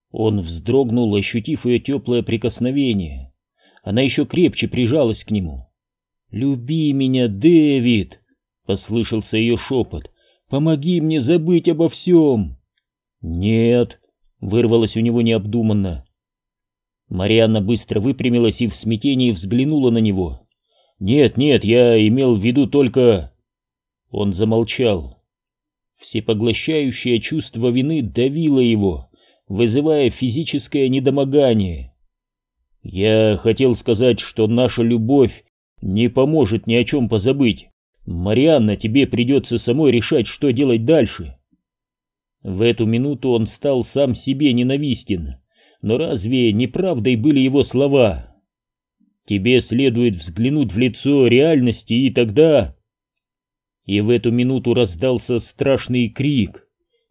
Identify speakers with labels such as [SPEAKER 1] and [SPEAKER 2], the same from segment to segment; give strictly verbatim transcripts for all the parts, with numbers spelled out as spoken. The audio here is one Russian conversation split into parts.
[SPEAKER 1] Он вздрогнул, ощутив ее теплое прикосновение. Она еще крепче прижалась к нему. «Люби меня, Дэвид!» — послышался ее шепот. «Помоги мне забыть обо всем!» «Нет!» — вырвалось у него необдуманно. Марианна быстро выпрямилась и в смятении взглянула на него. «Нет, нет, я имел в виду только...» Он замолчал. Всепоглощающее чувство вины давило его, вызывая физическое недомогание. «Я хотел сказать, что наша любовь не поможет ни о чем позабыть. Марианна, тебе придется самой решать, что делать дальше». В эту минуту он стал сам себе ненавистен. Но разве не правдой были его слова? «Тебе следует взглянуть в лицо реальности, и тогда...» И в эту минуту раздался страшный крик.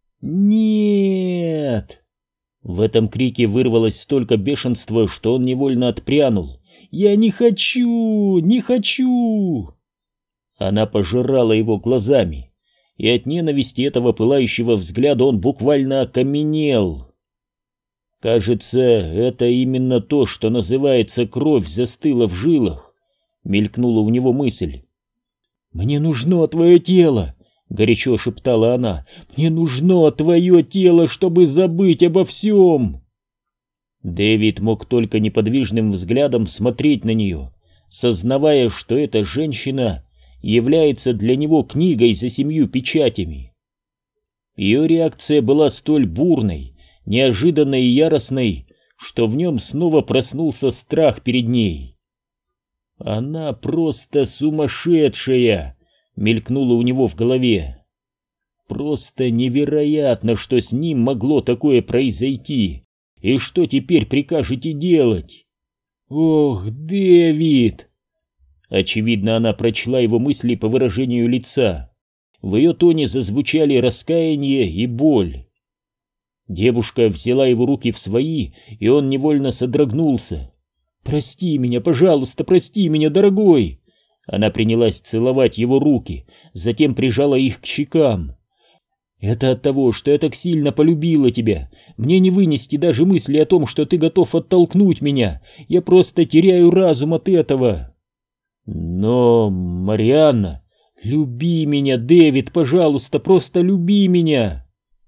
[SPEAKER 1] «Нет!» В этом крике вырвалось столько бешенства, что он невольно отпрянул. «Я не хочу! Не хочу!» Она пожирала его глазами, и от ненависти этого пылающего взгляда он буквально окаменел. «Кажется, это именно то, что называется кровь застыла в жилах», — мелькнула у него мысль. «Мне нужно твое тело», — горячо шептала она. «Мне нужно твое тело, чтобы забыть обо всем». Дэвид мог только неподвижным взглядом смотреть на нее, сознавая, что эта женщина является для него книгой за семью печатями. Ее реакция была столь бурной, неожиданной и яростной, что в нем снова проснулся страх перед ней. «Она просто сумасшедшая!» — мелькнуло у него в голове. «Просто невероятно, что с ним могло такое произойти! И что теперь прикажете делать?» «Ох, Дэвид!» Очевидно, она прочла его мысли по выражению лица. В ее тоне зазвучали раскаяние и боль. Девушка взяла его руки в свои, и он невольно содрогнулся. «Прости меня, пожалуйста, прости меня, дорогой!» Она принялась целовать его руки, затем прижала их к щекам. «Это от того, что я так сильно полюбила тебя. Мне не вынести даже мысли о том, что ты готов оттолкнуть меня. Я просто теряю разум от этого». «Но, Марианна, люби меня, Дэвид, пожалуйста, просто люби меня!»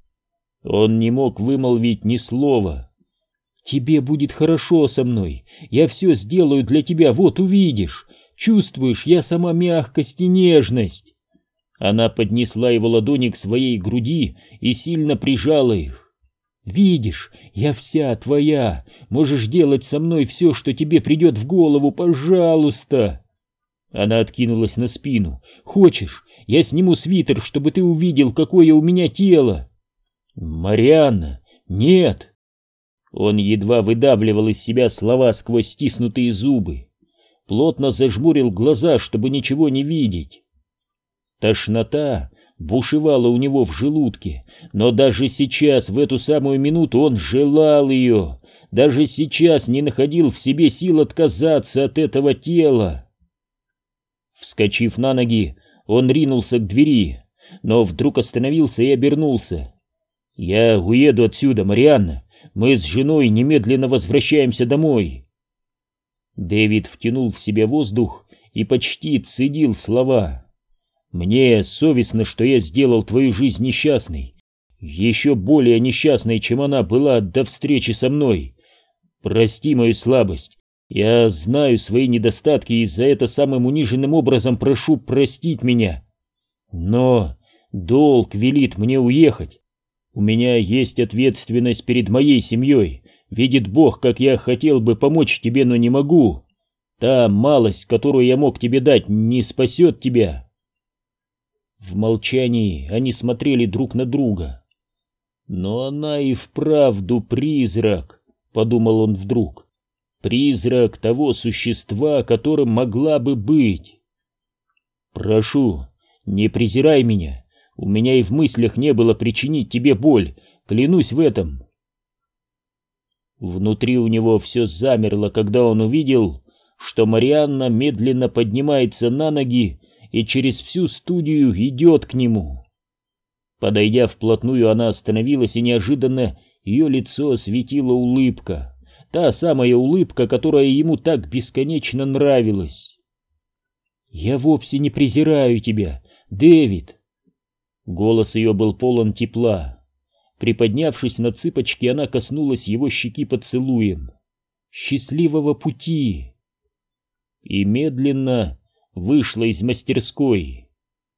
[SPEAKER 1] Он не мог вымолвить ни слова. «Тебе будет хорошо со мной. Я все сделаю для тебя, вот увидишь. Чувствуешь, я сама мягкость и нежность». Она поднесла его ладони к своей груди и сильно прижала их. «Видишь, я вся твоя. Можешь делать со мной все, что тебе придет в голову, пожалуйста». Она откинулась на спину. «Хочешь, я сниму свитер, чтобы ты увидел, какое у меня тело?» «Марианна, нет!» Он едва выдавливал из себя слова сквозь стиснутые зубы, плотно зажмурил глаза, чтобы ничего не видеть. Тошнота бушевала у него в желудке, но даже сейчас, в эту самую минуту, он желал ее, даже сейчас не находил в себе сил отказаться от этого тела. Вскочив на ноги, он ринулся к двери, но вдруг остановился и обернулся. «Я уеду отсюда, Марианна. Мы с женой немедленно возвращаемся домой». Дэвид втянул в себя воздух и почти цедил слова. «Мне совестно, что я сделал твою жизнь несчастной, еще более несчастной, чем она была до встречи со мной. Прости мою слабость. Я знаю свои недостатки и за это самым униженным образом прошу простить меня. Но долг велит мне уехать. У меня есть ответственность перед моей семьей. Видит Бог, как я хотел бы помочь тебе, но не могу. Та малость, которую я мог тебе дать, не спасет тебя». В молчании они смотрели друг на друга. «Но она и вправду призрак», — подумал он вдруг. «Призрак того существа, которым могла бы быть. Прошу, не презирай меня. У меня и в мыслях не было причинить тебе боль, клянусь в этом». Внутри у него все замерло, когда он увидел, что Марианна медленно поднимается на ноги и через всю студию идет к нему. Подойдя вплотную, она остановилась и неожиданно ее лицо осветила улыбка, та самая улыбка, которая ему так бесконечно нравилась. «Я вовсе не презираю тебя, Дэвид!» Голос ее был полон тепла. Приподнявшись на цыпочки, она коснулась его щеки поцелуем. «Счастливого пути!» И медленно вышла из мастерской.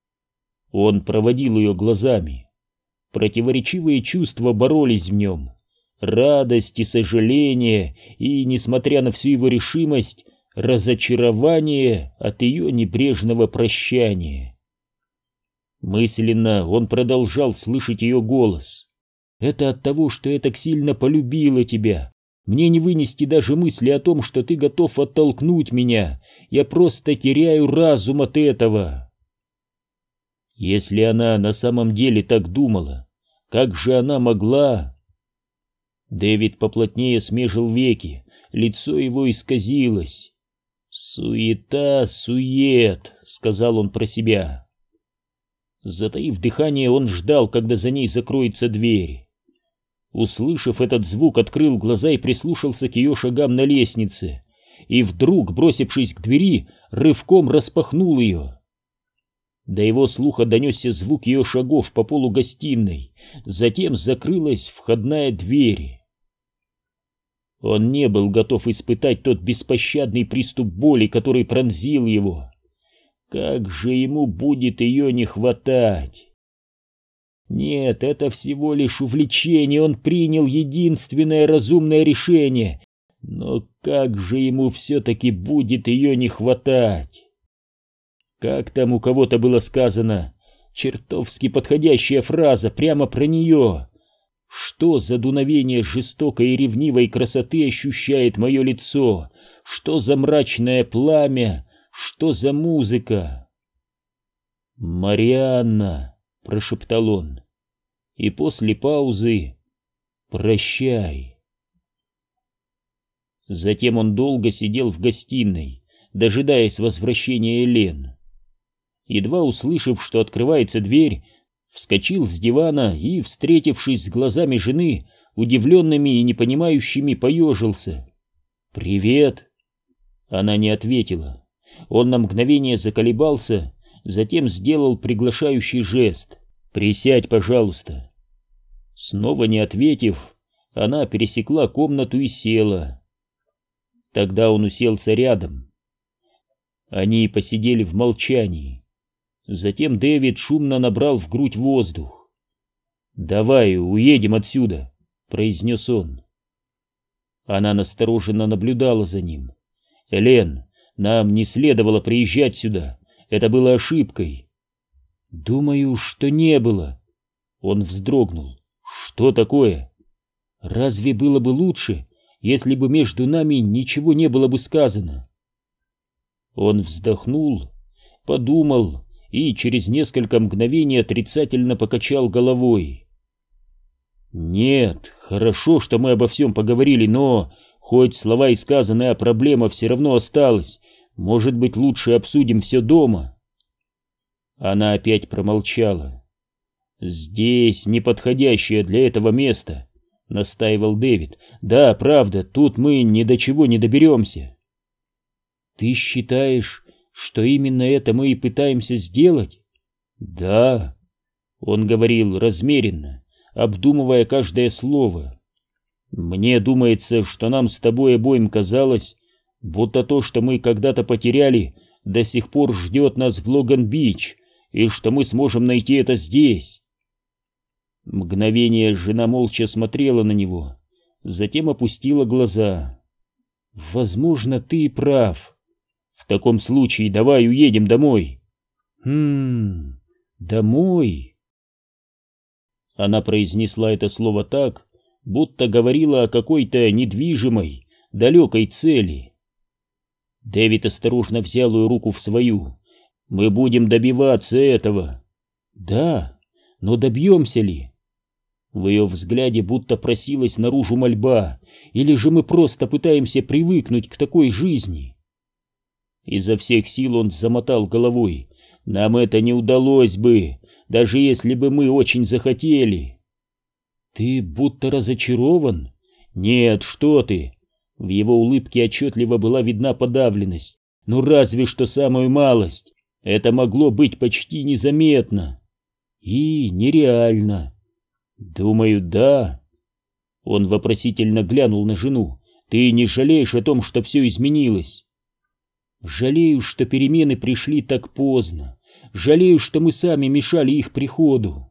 [SPEAKER 1] Он проводил ее глазами. Противоречивые чувства боролись в нем. Радость и сожаление, и, несмотря на всю его решимость, разочарование от ее небрежного прощания. Мысленно он продолжал слышать ее голос. «Это от того, что я так сильно полюбила тебя. Мне не вынести даже мысли о том, что ты готов оттолкнуть меня. Я просто теряю разум от этого». Если она на самом деле так думала, как же она могла? Дэвид поплотнее смежил веки, лицо его исказилось. «Суета, сует», — сказал он про себя. Затаив дыхание, он ждал, когда за ней закроется дверь. Услышав этот звук, открыл глаза и прислушался к ее шагам на лестнице, и вдруг, бросившись к двери, рывком распахнул ее. До его слуха донесся звук ее шагов по полу гостиной, затем закрылась входная дверь. Он не был готов испытать тот беспощадный приступ боли, который пронзил его. Как же ему будет ее не хватать? Нет, это всего лишь увлечение, он принял единственное разумное решение. Но как же ему все-таки будет ее не хватать? Как там у кого-то было сказано, чертовски подходящая фраза прямо про нее. Что за дуновение жестокой и ревнивой красоты ощущает мое лицо? Что за мрачное пламя? Что за музыка? «Марианна», — прошептал он, и после паузы «Прощай». Затем он долго сидел в гостиной, дожидаясь возвращения Элен. Едва услышав, что открывается дверь, вскочил с дивана и, встретившись с глазами жены, удивленными и непонимающими, поежился. «Привет!» Она не ответила. Он на мгновение заколебался, затем сделал приглашающий жест. «Присядь, пожалуйста». Снова не ответив, она пересекла комнату и села. Тогда он уселся рядом. Они посидели в молчании. Затем Дэвид шумно набрал в грудь воздух. «Давай уедем отсюда», — произнес он. Она настороженно наблюдала за ним. «Элен, нам не следовало приезжать сюда. Это было ошибкой». «Думаю, что не было». Он вздрогнул. «Что такое? Разве было бы лучше, если бы между нами ничего не было бы сказано?» Он вздохнул, подумал и через несколько мгновений отрицательно покачал головой. «Нет, хорошо, что мы обо всем поговорили, но хоть слова и сказанные, а проблема все равно осталась. Может быть, лучше обсудим все дома?» Она опять промолчала. «Здесь неподходящее для этого место», — настаивал Дэвид. «Да, правда, тут мы ни до чего не доберемся». «Ты считаешь, что именно это мы и пытаемся сделать?» «Да», — он говорил размеренно, обдумывая каждое слово. «Мне думается, что нам с тобой обоим казалось, будто то, что мы когда-то потеряли, до сих пор ждет нас в Логан-Бич, и что мы сможем найти это здесь». Мгновение жена молча смотрела на него, затем опустила глаза. «Возможно, ты и прав. В таком случае давай уедем домой». «Хм... домой...» Она произнесла это слово так, будто говорила о какой-то недвижимой, далекой цели. Дэвид осторожно взял ее руку в свою. «Мы будем добиваться этого». «Да, но добьемся ли?» В ее взгляде будто просилась наружу мольба. «Или же мы просто пытаемся привыкнуть к такой жизни?» Изо всех сил он замотал головой. «Нам это не удалось бы, даже если бы мы очень захотели». Ты будто разочарован? Нет, что ты? В его улыбке отчетливо была видна подавленность. Ну разве что самую малость. Это могло быть почти незаметно. И нереально. Думаю, да. Он вопросительно глянул на жену. Ты не жалеешь о том, что все изменилось? Жалею, что перемены пришли так поздно. Жалею, что мы сами мешали их приходу.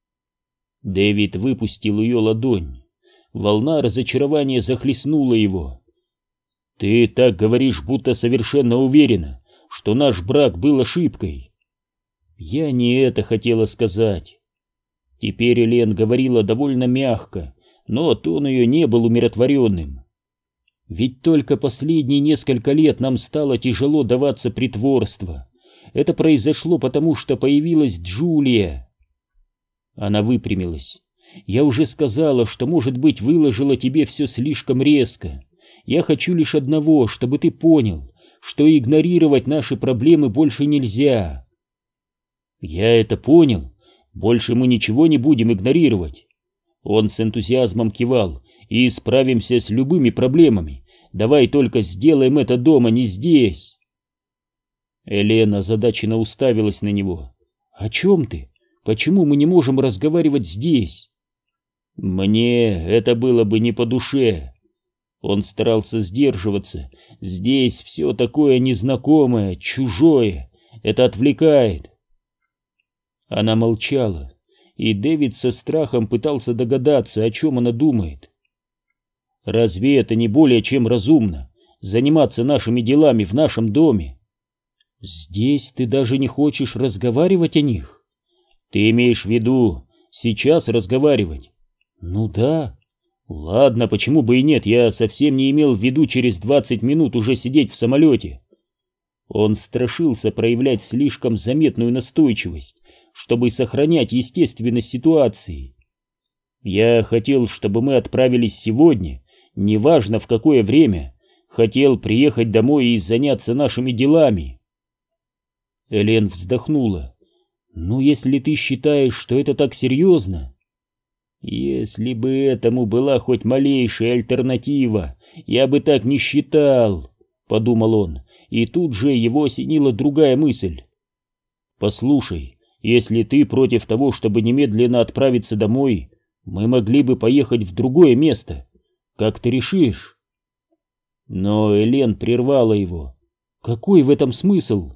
[SPEAKER 1] Дэвид выпустил ее ладонь. Волна разочарования захлестнула его. Ты так говоришь, будто совершенно уверена, что наш брак был ошибкой. Я не это хотела сказать. Теперь Элен говорила довольно мягко, но тон ее не был умиротворенным. Ведь только последние несколько лет нам стало тяжело даваться притворство. Это произошло потому, что появилась Джулия. Она выпрямилась. Я уже сказала, что, может быть, выложила тебе все слишком резко. Я хочу лишь одного, чтобы ты понял, что игнорировать наши проблемы больше нельзя. Я это понял. Больше мы ничего не будем игнорировать. Он с энтузиазмом кивал. И справимся с любыми проблемами. Давай только сделаем это дома, не здесь. Элена озадаченно уставилась на него. О чем ты? Почему мы не можем разговаривать здесь? Мне это было бы не по душе. Он старался сдерживаться. Здесь все такое незнакомое, чужое. Это отвлекает. Она молчала, и Дэвид со страхом пытался догадаться, о чем она думает. Разве это не более чем разумно — заниматься нашими делами в нашем доме? Здесь ты даже не хочешь разговаривать о них? Ты имеешь в виду сейчас разговаривать? Ну да. Ладно, почему бы и нет, я совсем не имел в виду через двадцать минут уже сидеть в самолете. Он страшился проявлять слишком заметную настойчивость, чтобы сохранять естественность ситуации. Я хотел, чтобы мы отправились сегодня, неважно в какое время, хотел приехать домой и заняться нашими делами. Элен вздохнула. Ну, если ты считаешь, что это так серьезно... Если бы этому была хоть малейшая альтернатива, я бы так не считал, подумал он, и тут же его осенила другая мысль. Послушай, если ты против того, чтобы немедленно отправиться домой, мы могли бы поехать в другое место. Как ты решишь? Но Элен прервала его. Какой в этом смысл?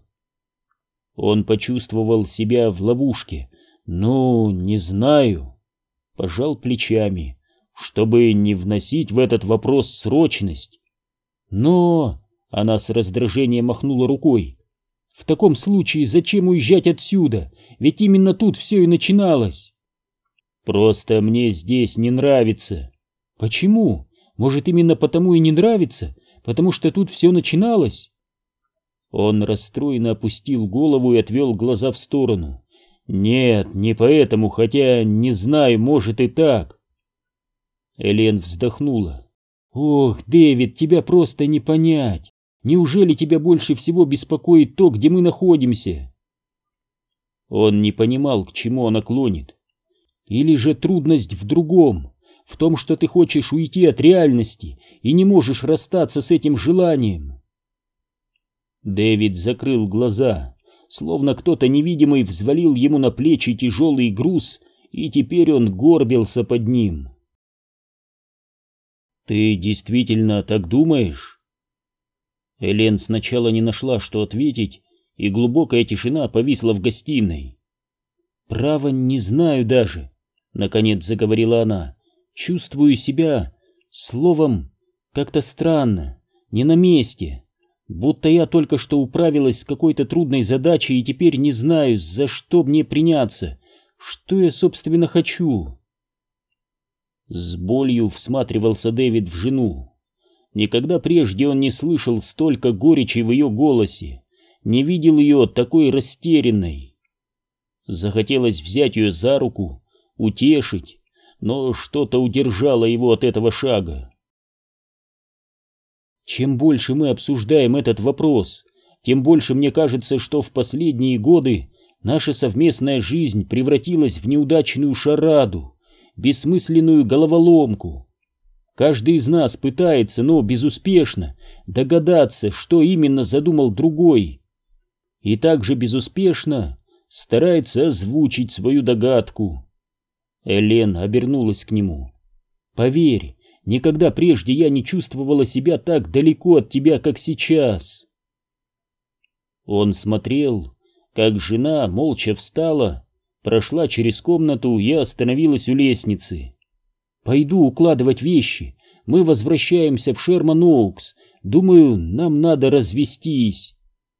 [SPEAKER 1] Он почувствовал себя в ловушке. Ну, не знаю. Пожал плечами, чтобы не вносить в этот вопрос срочность. Но... Она с раздражением махнула рукой. В таком случае зачем уезжать отсюда? Ведь именно тут все и начиналось. Просто мне здесь не нравится. Почему? Может, именно потому и не нравится? Потому что тут все начиналось? Он расстроенно опустил голову и отвел глаза в сторону. Нет, не поэтому, хотя, не знаю, может и так. Элен вздохнула. Ох, Дэвид, тебя просто не понять. Неужели тебя больше всего беспокоит то, где мы находимся? Он не понимал, к чему она клонит. Или же трудность в другом, в том, что ты хочешь уйти от реальности и не можешь расстаться с этим желанием. Дэвид закрыл глаза, словно кто-то невидимый взвалил ему на плечи тяжелый груз, и теперь он горбился под ним. «Ты действительно так думаешь?» Элен сначала не нашла, что ответить, и глубокая тишина повисла в гостиной. «Право, не знаю даже», — наконец заговорила она. «Чувствую себя, словом, как-то странно, не на месте». Будто я только что управилась с какой-то трудной задачей и теперь не знаю, за что мне приняться, что я, собственно, хочу. С болью всматривался Дэвид в жену. Никогда прежде он не слышал столько горечи в ее голосе, не видел ее такой растерянной. Захотелось взять ее за руку, утешить, но что-то удержало его от этого шага. Чем больше мы обсуждаем этот вопрос, тем больше мне кажется, что в последние годы наша совместная жизнь превратилась в неудачную шараду, бессмысленную головоломку. Каждый из нас пытается, но безуспешно, догадаться, что именно задумал другой. И также безуспешно старается озвучить свою догадку. Элен обернулась к нему. «Поверь, никогда прежде я не чувствовала себя так далеко от тебя, как сейчас». Он смотрел, как жена молча встала, прошла через комнату и остановилась у лестницы. «Пойду укладывать вещи. Мы возвращаемся в Шерман-Оукс. Думаю, нам надо развестись».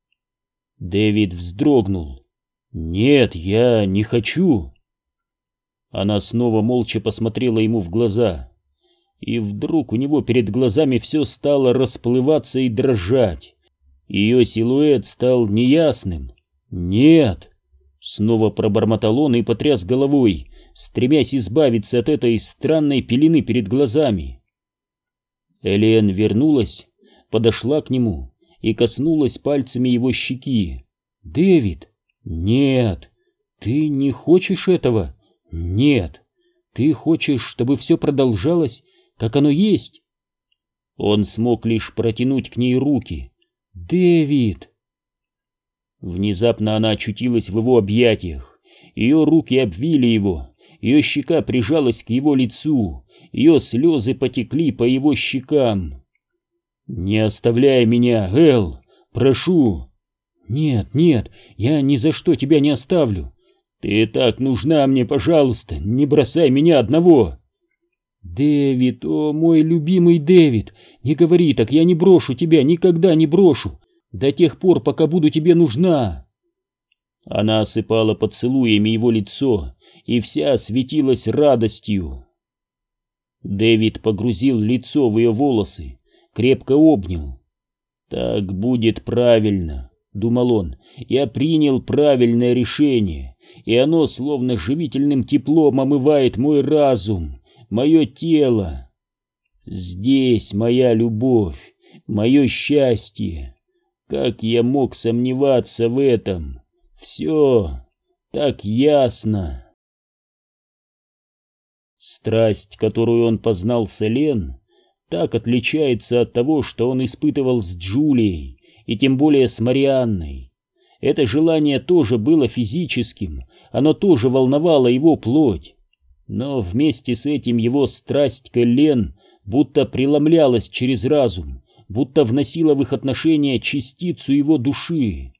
[SPEAKER 1] Дэвид вздрогнул. «Нет, я не хочу». Она снова молча посмотрела ему в глаза. И вдруг у него перед глазами все стало расплываться и дрожать. Ее силуэт стал неясным. «Нет!» Снова пробормотал он и потряс головой, стремясь избавиться от этой странной пелены перед глазами. Элен вернулась, подошла к нему и коснулась пальцами его щеки. «Дэвид!» «Нет! Ты не хочешь этого? Нет! Ты хочешь, чтобы все продолжалось, как оно есть?» Он смог лишь протянуть к ней руки. «Дэвид!» Внезапно она очутилась в его объятиях. Ее руки обвили его, ее щека прижалась к его лицу, ее слезы потекли по его щекам. «Не оставляй меня, Эл, прошу!» «Нет, нет, я ни за что тебя не оставлю. Ты так нужна мне, пожалуйста, не бросай меня одного!» «Дэвид, о мой любимый Дэвид, не говори так, я не брошу тебя, никогда не брошу, до тех пор, пока буду тебе нужна!» Она осыпала поцелуями его лицо и вся светилась радостью. Дэвид погрузил лицо в ее волосы, крепко обнял. «Так будет правильно», — думал он, — «я принял правильное решение, и оно словно живительным теплом омывает мой разум, мое тело. Здесь моя любовь, мое счастье. Как я мог сомневаться в этом? Все так ясно». Страсть, которую он познал с Элен, так отличается от того, что он испытывал с Джулией, и тем более с Марианной. Это желание тоже было физическим, оно тоже волновало его плоть. Но вместе с этим его страсть к Элен будто преломлялась через разум, будто вносила в их отношения частицу его души.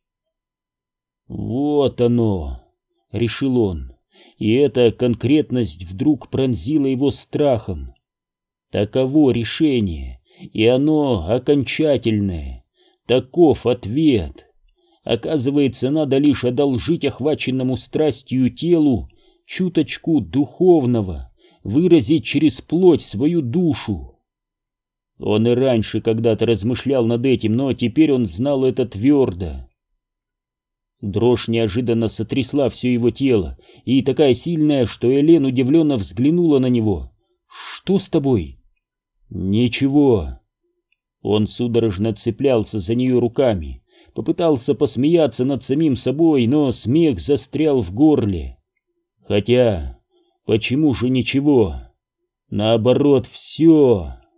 [SPEAKER 1] «Вот оно», — решил он, и эта конкретность вдруг пронзила его страхом. Таково решение, и оно окончательное. Таков ответ. Оказывается, надо лишь одолжить охваченному страстью телу чуточку духовного, выразить через плоть свою душу. Он и раньше когда-то размышлял над этим, но теперь он знал это твердо. Дрожь неожиданно сотрясла все его тело, и такая сильная, что Элен удивленно взглянула на него. «Что с тобой?» «Ничего». Он судорожно цеплялся за нее руками, попытался посмеяться над самим собой, но смех застрял в горле. Хотя, почему же ничего? Наоборот, все.